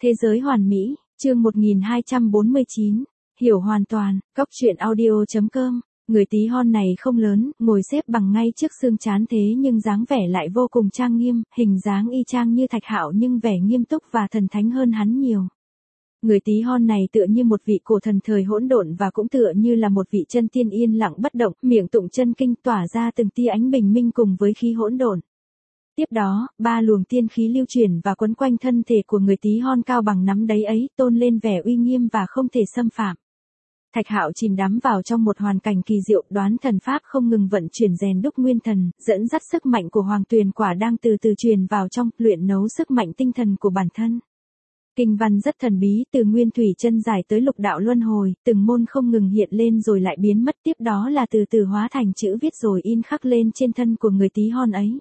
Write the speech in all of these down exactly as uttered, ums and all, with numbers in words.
Thế giới hoàn mỹ, chương một nghìn hai trăm bốn mươi chín, hiểu hoàn toàn, cóc truyện audio chấm com. Người tí hon này không lớn, ngồi xếp bằng ngay trước xương trán thế nhưng dáng vẻ lại vô cùng trang nghiêm, hình dáng y chang như Thạch Hạo nhưng vẻ nghiêm túc và thần thánh hơn hắn nhiều. Người tí hon này tựa như một vị cổ thần thời hỗn độn và cũng tựa như là một vị chân tiên yên lặng bất động, miệng tụng chân kinh tỏa ra từng tia ánh bình minh cùng với khí hỗn độn. Tiếp đó, ba luồng tiên khí lưu chuyển và quấn quanh thân thể của người tí hon cao bằng nắm đáy ấy, tôn lên vẻ uy nghiêm và không thể xâm phạm. Thạch Hạo chìm đắm vào trong một hoàn cảnh kỳ diệu, đoán thần pháp không ngừng vận chuyển rèn đúc nguyên thần, dẫn dắt sức mạnh của Hoàng Tuyền Quả đang từ từ truyền vào trong, luyện nấu sức mạnh tinh thần của bản thân. Kinh văn rất thần bí, từ nguyên thủy chân giải tới lục đạo luân hồi, từng môn không ngừng hiện lên rồi lại biến mất, tiếp đó là từ từ hóa thành chữ viết rồi in khắc lên trên thân của người tí hon ấy.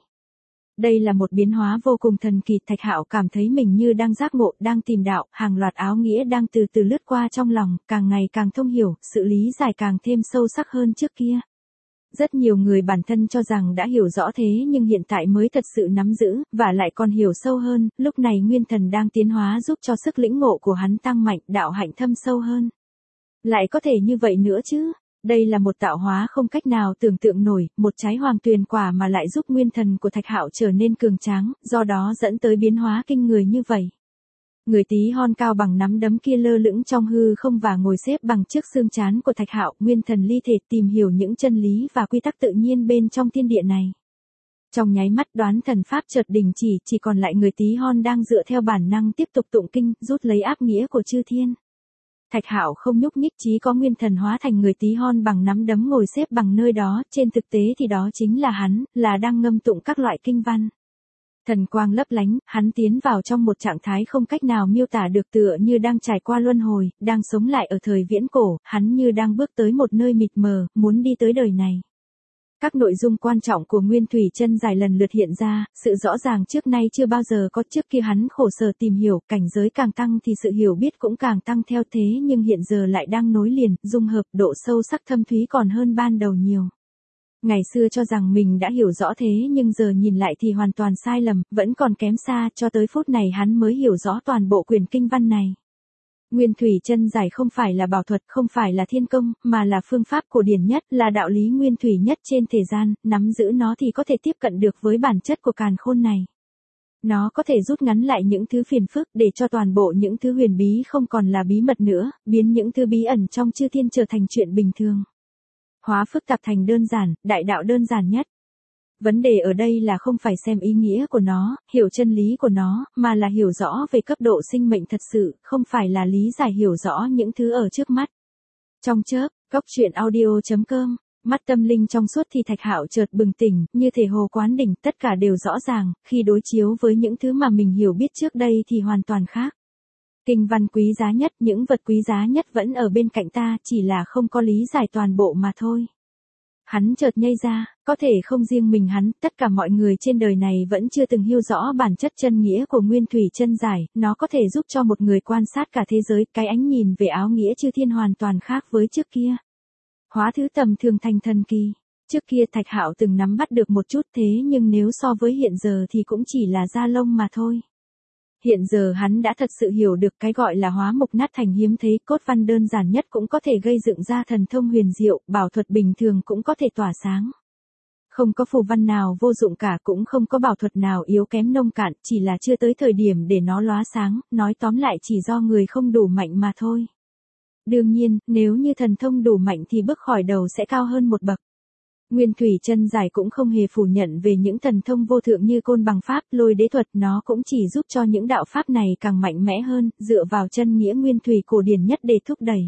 Đây là một biến hóa vô cùng thần kỳ, Thạch Hạo cảm thấy mình như đang giác ngộ, đang tìm đạo, hàng loạt áo nghĩa đang từ từ lướt qua trong lòng, càng ngày càng thông hiểu, sự lý giải càng thêm sâu sắc hơn trước kia. Rất nhiều người bản thân cho rằng đã hiểu rõ thế nhưng hiện tại mới thật sự nắm giữ, và lại còn hiểu sâu hơn, lúc này nguyên thần đang tiến hóa giúp cho sức lĩnh ngộ của hắn tăng mạnh, đạo hạnh thâm sâu hơn. Lại có thể như vậy nữa chứ? Đây là một tạo hóa không cách nào tưởng tượng nổi, một trái Hoàng Tuyền Quả mà lại giúp nguyên thần của Thạch Hạo trở nên cường tráng, do đó dẫn tới biến hóa kinh người như vậy. Người tí hon cao bằng nắm đấm kia lơ lửng trong hư không và ngồi xếp bằng trước xương trán của Thạch Hạo, nguyên thần ly thể tìm hiểu những chân lý và quy tắc tự nhiên bên trong thiên địa này. Trong nháy mắt đoán thần pháp chợt đình chỉ, chỉ còn lại người tí hon đang dựa theo bản năng tiếp tục tụng kinh, rút lấy áp nghĩa của chư thiên. Thạch Hạo không nhúc nhích, chí có nguyên thần hóa thành người tí hon bằng nắm đấm ngồi xếp bằng nơi đó, trên thực tế thì đó chính là hắn, là đang ngâm tụng các loại kinh văn. Thần quang lấp lánh, hắn tiến vào trong một trạng thái không cách nào miêu tả được, tựa như đang trải qua luân hồi, đang sống lại ở thời viễn cổ, hắn như đang bước tới một nơi mịt mờ, muốn đi tới đời này. Các nội dung quan trọng của nguyên thủy chân giải lần lượt hiện ra, sự rõ ràng trước nay chưa bao giờ có, trước kia hắn khổ sở tìm hiểu, cảnh giới càng tăng thì sự hiểu biết cũng càng tăng theo thế nhưng hiện giờ lại đang nối liền, dung hợp, độ sâu sắc thâm thúy còn hơn ban đầu nhiều. Ngày xưa cho rằng mình đã hiểu rõ thế nhưng giờ nhìn lại thì hoàn toàn sai lầm, vẫn còn kém xa, cho tới phút này hắn mới hiểu rõ toàn bộ quyển kinh văn này. Nguyên thủy chân giải không phải là bảo thuật, không phải là thiên công, mà là phương pháp cổ điển nhất, là đạo lý nguyên thủy nhất trên thế gian, nắm giữ nó thì có thể tiếp cận được với bản chất của càn khôn này. Nó có thể rút ngắn lại những thứ phiền phức để cho toàn bộ những thứ huyền bí không còn là bí mật nữa, biến những thứ bí ẩn trong chư thiên trở thành chuyện bình thường. Hóa phức tạp thành đơn giản, đại đạo đơn giản nhất. Vấn đề ở đây là không phải xem ý nghĩa của nó, hiểu chân lý của nó, mà là hiểu rõ về cấp độ sinh mệnh thật sự, không phải là lý giải hiểu rõ những thứ ở trước mắt. Trong chớp, cóc truyện audio chấm com, mắt tâm linh trong suốt thì Thạch Hạo chợt bừng tỉnh, như thể hồ quán đỉnh, tất cả đều rõ ràng, khi đối chiếu với những thứ mà mình hiểu biết trước đây thì hoàn toàn khác. Kinh văn quý giá nhất, những vật quý giá nhất vẫn ở bên cạnh ta, chỉ là không có lý giải toàn bộ mà thôi. Hắn chợt nhây ra, có thể không riêng mình hắn, tất cả mọi người trên đời này vẫn chưa từng hiểu rõ bản chất chân nghĩa của nguyên thủy chân giải, nó có thể giúp cho một người quan sát cả thế giới, cái ánh nhìn về áo nghĩa chư thiên hoàn toàn khác với trước kia. Hóa thứ tầm thường thành thần kỳ. Trước kia Thạch Hạo từng nắm bắt được một chút thế nhưng nếu so với hiện giờ thì cũng chỉ là da lông mà thôi. Hiện giờ hắn đã thật sự hiểu được cái gọi là hóa mục nát thành hiếm thấy, cốt văn đơn giản nhất cũng có thể gây dựng ra thần thông huyền diệu, bảo thuật bình thường cũng có thể tỏa sáng. Không có phù văn nào vô dụng cả, cũng không có bảo thuật nào yếu kém nông cạn, chỉ là chưa tới thời điểm để nó lóa sáng, nói tóm lại chỉ do người không đủ mạnh mà thôi. Đương nhiên, nếu như thần thông đủ mạnh thì bước khỏi đầu sẽ cao hơn một bậc. Nguyên thủy chân giải cũng không hề phủ nhận về những thần thông vô thượng như côn bằng pháp, lôi đế thuật, nó cũng chỉ giúp cho những đạo pháp này càng mạnh mẽ hơn, dựa vào chân nghĩa nguyên thủy cổ điển nhất để thúc đẩy.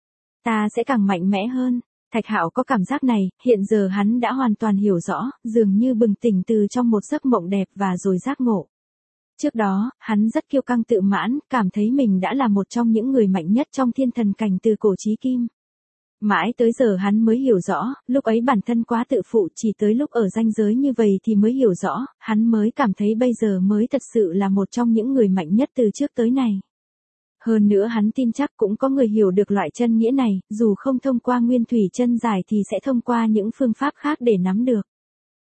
Ta sẽ càng mạnh mẽ hơn. Thạch Hạo có cảm giác này, hiện giờ hắn đã hoàn toàn hiểu rõ, dường như bừng tỉnh từ trong một giấc mộng đẹp và rồi giác ngộ. Trước đó, hắn rất kiêu căng tự mãn, cảm thấy mình đã là một trong những người mạnh nhất trong thiên thần cảnh từ cổ chí kim. Mãi tới giờ hắn mới hiểu rõ, lúc ấy bản thân quá tự phụ, chỉ tới lúc ở ranh giới như vậy thì mới hiểu rõ, hắn mới cảm thấy bây giờ mới thật sự là một trong những người mạnh nhất từ trước tới nay. Hơn nữa hắn tin chắc cũng có người hiểu được loại chân nghĩa này, dù không thông qua nguyên thủy chân giải thì sẽ thông qua những phương pháp khác để nắm được.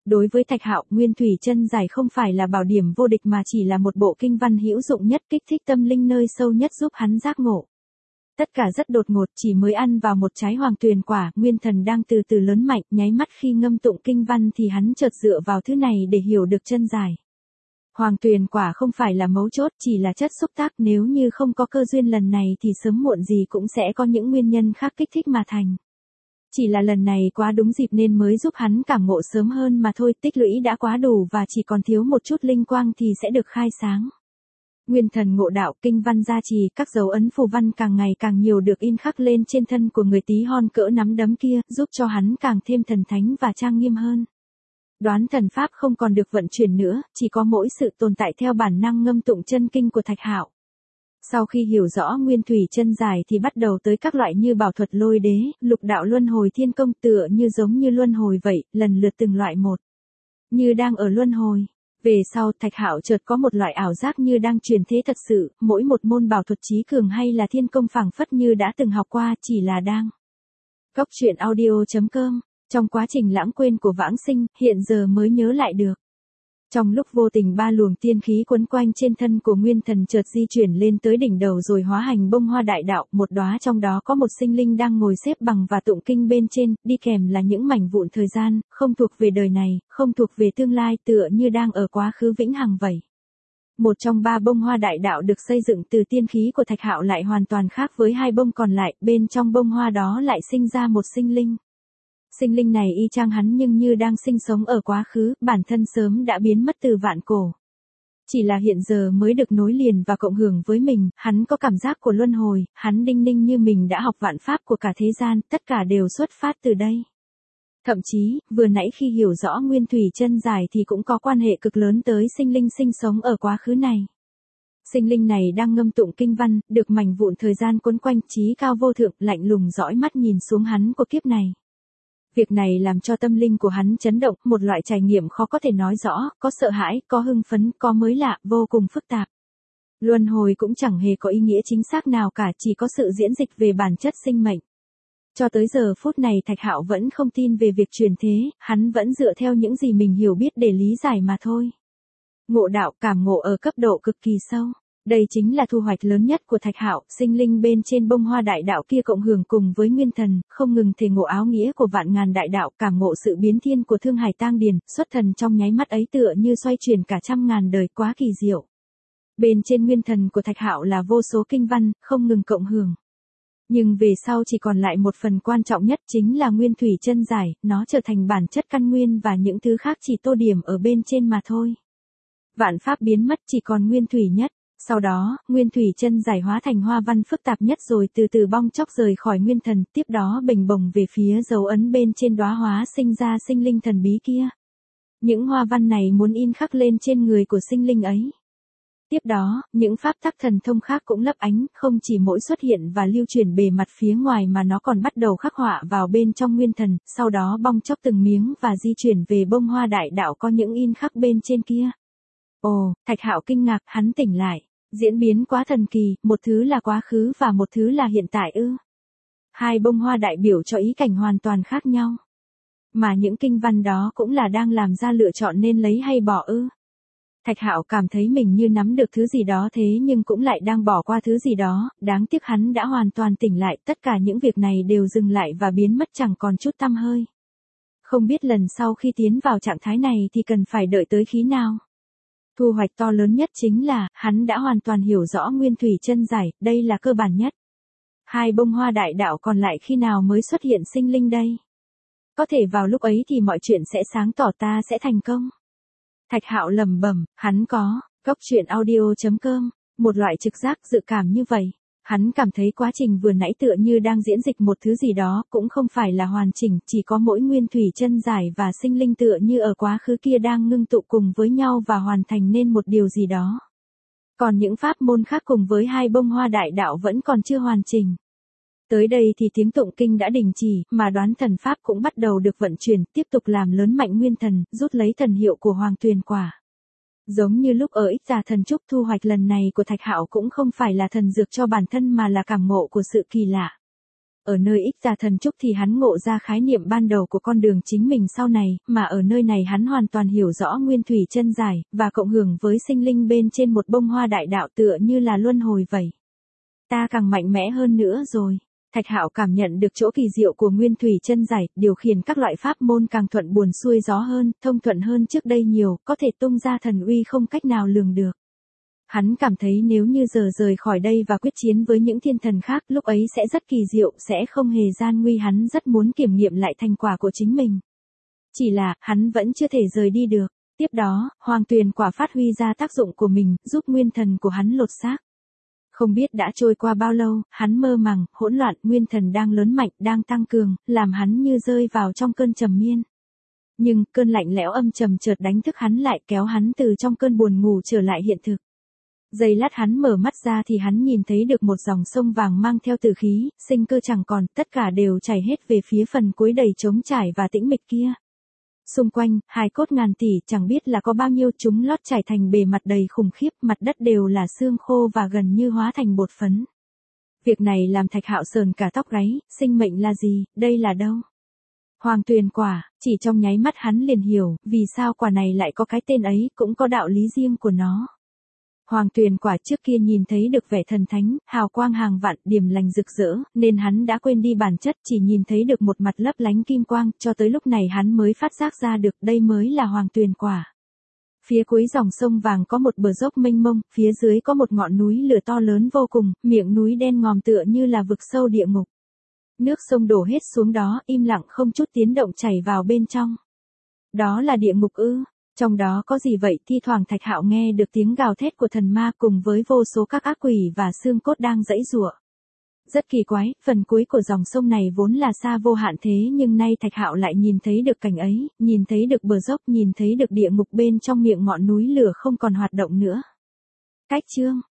Đối với Thạch Hạo, Nguyên Thủy Chân Giải không phải là bảo điểm vô địch mà chỉ là một bộ kinh văn hữu dụng nhất, kích thích tâm linh nơi sâu nhất giúp hắn giác ngộ. Tất cả rất đột ngột, chỉ mới ăn vào một trái hoàng tuyền quả, nguyên thần đang từ từ lớn mạnh, nháy mắt khi ngâm tụng kinh văn thì hắn chợt dựa vào thứ này để hiểu được chân giải. Hoàng tuyền quả không phải là mấu chốt, chỉ là chất xúc tác, nếu như không có cơ duyên lần này thì sớm muộn gì cũng sẽ có những nguyên nhân khác kích thích mà thành. Chỉ là lần này quá đúng dịp nên mới giúp hắn cảm ngộ sớm hơn mà thôi, tích lũy đã quá đủ và chỉ còn thiếu một chút linh quang thì sẽ được khai sáng. Nguyên thần ngộ đạo, kinh văn gia trì, các dấu ấn phù văn càng ngày càng nhiều được in khắc lên trên thân của người tí hon cỡ nắm đấm kia, giúp cho hắn càng thêm thần thánh và trang nghiêm hơn. Đoán thần pháp không còn được vận chuyển nữa, chỉ có mỗi sự tồn tại theo bản năng ngâm tụng chân kinh của Thạch Hạo. Sau khi hiểu rõ Nguyên Thủy Chân Giải thì bắt đầu tới các loại như bảo thuật lôi đế, lục đạo luân hồi thiên công, tựa như giống như luân hồi vậy, lần lượt từng loại một. Như đang ở luân hồi. Về sau, Thạch Hạo chợt có một loại ảo giác như đang truyền thế thật sự, mỗi một môn bảo thuật trí cường hay là thiên công phảng phất như đã từng học qua, chỉ là đang. Cốc truyện audio chấm com, trong quá trình lãng quên của vãng sinh, hiện giờ mới nhớ lại được. Trong lúc vô tình ba luồng tiên khí quấn quanh trên thân của nguyên thần chợt di chuyển lên tới đỉnh đầu rồi hóa hành bông hoa đại đạo, một đóa trong đó có một sinh linh đang ngồi xếp bằng và tụng kinh bên trên, đi kèm là những mảnh vụn thời gian, không thuộc về đời này, không thuộc về tương lai, tựa như đang ở quá khứ vĩnh hằng vậy. Một trong ba bông hoa đại đạo được xây dựng từ tiên khí của Thạch Hạo lại hoàn toàn khác với hai bông còn lại, bên trong bông hoa đó lại sinh ra một sinh linh. Sinh linh này y chang hắn nhưng như đang sinh sống ở quá khứ, bản thân sớm đã biến mất từ vạn cổ. Chỉ là hiện giờ mới được nối liền và cộng hưởng với mình, hắn có cảm giác của luân hồi, hắn đinh ninh như mình đã học vạn pháp của cả thế gian, tất cả đều xuất phát từ đây. Thậm chí, vừa nãy khi hiểu rõ Nguyên Thủy Chân Giải thì cũng có quan hệ cực lớn tới sinh linh sinh sống ở quá khứ này. Sinh linh này đang ngâm tụng kinh văn, được mảnh vụn thời gian quấn quanh, trí cao vô thượng, lạnh lùng dõi mắt nhìn xuống hắn của kiếp này. Việc này làm cho tâm linh của hắn chấn động, một loại trải nghiệm khó có thể nói rõ, có sợ hãi, có hưng phấn, có mới lạ, vô cùng phức tạp. Luân hồi cũng chẳng hề có ý nghĩa chính xác nào cả, chỉ có sự diễn dịch về bản chất sinh mệnh. Cho tới giờ phút này Thạch Hạo vẫn không tin về việc truyền thế, hắn vẫn dựa theo những gì mình hiểu biết để lý giải mà thôi. Ngộ đạo, cảm ngộ ở cấp độ cực kỳ sâu. Đây chính là thu hoạch lớn nhất của Thạch Hạo, sinh linh bên trên bông hoa đại đạo kia cộng hưởng cùng với nguyên thần, không ngừng thể ngộ áo nghĩa của vạn ngàn đại đạo, cảm ngộ sự biến thiên của Thương Hải Tang Điền, xuất thần trong nháy mắt ấy tựa như xoay chuyển cả trăm ngàn đời, quá kỳ diệu. Bên trên nguyên thần của Thạch Hạo là vô số kinh văn, không ngừng cộng hưởng. Nhưng về sau chỉ còn lại một phần quan trọng nhất chính là Nguyên Thủy Chân Giải, nó trở thành bản chất căn nguyên và những thứ khác chỉ tô điểm ở bên trên mà thôi. Vạn pháp biến mất chỉ còn nguyên thủy nhất. Sau đó, Nguyên Thủy Chân Giải hóa thành hoa văn phức tạp nhất rồi từ từ bong chóc rời khỏi nguyên thần, tiếp đó bềnh bồng về phía dấu ấn bên trên đóa hóa sinh ra sinh linh thần bí kia. Những hoa văn này muốn in khắc lên trên người của sinh linh ấy. Tiếp đó, những pháp tắc thần thông khác cũng lấp ánh, không chỉ mỗi xuất hiện và lưu chuyển bề mặt phía ngoài mà nó còn bắt đầu khắc họa vào bên trong nguyên thần, sau đó bong chóc từng miếng và di chuyển về bông hoa đại đạo có những in khắc bên trên kia. Ồ, Thạch Hạo kinh ngạc, hắn tỉnh lại. Diễn biến quá thần kỳ, một thứ là quá khứ và một thứ là hiện tại ư. Hai bông hoa đại biểu cho ý cảnh hoàn toàn khác nhau. Mà những kinh văn đó cũng là đang làm ra lựa chọn nên lấy hay bỏ ư. Thạch Hạo cảm thấy mình như nắm được thứ gì đó thế nhưng cũng lại đang bỏ qua thứ gì đó, đáng tiếc hắn đã hoàn toàn tỉnh lại, tất cả những việc này đều dừng lại và biến mất chẳng còn chút tăm hơi. Không biết lần sau khi tiến vào trạng thái này thì cần phải đợi tới khi nào. Thu hoạch to lớn nhất chính là, hắn đã hoàn toàn hiểu rõ Nguyên Thủy Chân Giải, đây là cơ bản nhất. Hai bông hoa đại đạo còn lại khi nào mới xuất hiện sinh linh đây? Có thể vào lúc ấy thì mọi chuyện sẽ sáng tỏ, ta sẽ thành công. Thạch Hạo lẩm bẩm, hắn có, cốc truyện audio chấm com, một loại trực giác dự cảm như vậy. Hắn cảm thấy quá trình vừa nãy tựa như đang diễn dịch một thứ gì đó, cũng không phải là hoàn chỉnh, chỉ có mỗi Nguyên Thủy Chân Giải và sinh linh tựa như ở quá khứ kia đang ngưng tụ cùng với nhau và hoàn thành nên một điều gì đó. Còn những pháp môn khác cùng với hai bông hoa đại đạo vẫn còn chưa hoàn chỉnh. Tới đây thì tiếng tụng kinh đã đình chỉ, mà đoán thần pháp cũng bắt đầu được vận chuyển, tiếp tục làm lớn mạnh nguyên thần, rút lấy thần hiệu của Hoàng Tuyền Quả. Giống như lúc ở Ích Tà Thần Trúc, thu hoạch lần này của Thạch Hạo cũng không phải là thần dược cho bản thân mà là cảm ngộ của sự kỳ lạ. Ở nơi Ích Tà Thần Trúc thì hắn ngộ ra khái niệm ban đầu của con đường chính mình sau này, mà ở nơi này hắn hoàn toàn hiểu rõ nguyên thủy chân giải, và cộng hưởng với sinh linh bên trên một bông hoa đại đạo tựa như là luân hồi vậy. Ta càng mạnh mẽ hơn nữa rồi. Thạch Hạo cảm nhận được chỗ kỳ diệu của nguyên thủy chân giải, điều khiển các loại pháp môn càng thuận buồm xuôi gió hơn, thông thuận hơn trước đây nhiều, có thể tung ra thần uy không cách nào lường được. Hắn cảm thấy nếu như giờ rời khỏi đây và quyết chiến với những thiên thần khác, lúc ấy sẽ rất kỳ diệu, sẽ không hề gian nguy. Hắn rất muốn kiểm nghiệm lại thành quả của chính mình. Chỉ là, hắn vẫn chưa thể rời đi được. Tiếp đó, Hoàng Tuyền Quả phát huy ra tác dụng của mình, giúp nguyên thần của hắn lột xác. Không biết đã trôi qua bao lâu, hắn mơ màng, hỗn loạn, nguyên thần đang lớn mạnh, đang tăng cường, làm hắn như rơi vào trong cơn trầm miên. Nhưng, cơn lạnh lẽo âm trầm chợt đánh thức hắn lại, kéo hắn từ trong cơn buồn ngủ trở lại hiện thực. Giây lát hắn mở mắt ra thì hắn nhìn thấy được một dòng sông vàng mang theo tử khí, sinh cơ chẳng còn, tất cả đều chảy hết về phía phần cuối đầy trống trải và tĩnh mịch kia. Xung quanh, hài cốt ngàn tỷ, chẳng biết là có bao nhiêu, chúng lót chảy thành bề mặt đầy khủng khiếp, mặt đất đều là xương khô và gần như hóa thành bột phấn. Việc này làm Thạch Hạo sờn cả tóc gáy, sinh mệnh là gì, đây là đâu? Hoàng Tuyền Quả, chỉ trong nháy mắt hắn liền hiểu, vì sao quả này lại có cái tên ấy, cũng có đạo lý riêng của nó. Hoàng Tuyền Quả trước kia nhìn thấy được vẻ thần thánh, hào quang hàng vạn, điểm lành rực rỡ, nên hắn đã quên đi bản chất, chỉ nhìn thấy được một mặt lấp lánh kim quang, cho tới lúc này hắn mới phát giác ra được đây mới là Hoàng Tuyền Quả. Phía cuối dòng sông vàng có một bờ dốc mênh mông, phía dưới có một ngọn núi lửa to lớn vô cùng, miệng núi đen ngòm tựa như là vực sâu địa ngục. Nước sông đổ hết xuống đó, im lặng không chút tiếng động chảy vào bên trong. Đó là địa ngục ư? Trong đó có gì vậy? Thi thoảng Thạch Hạo nghe được tiếng gào thét của thần ma cùng với vô số các ác quỷ và xương cốt đang giãy giụa. Rất kỳ quái, phần cuối của dòng sông này vốn là xa vô hạn thế nhưng nay Thạch Hạo lại nhìn thấy được cảnh ấy, nhìn thấy được bờ dốc, nhìn thấy được địa ngục bên trong miệng ngọn núi lửa không còn hoạt động nữa. Cách chương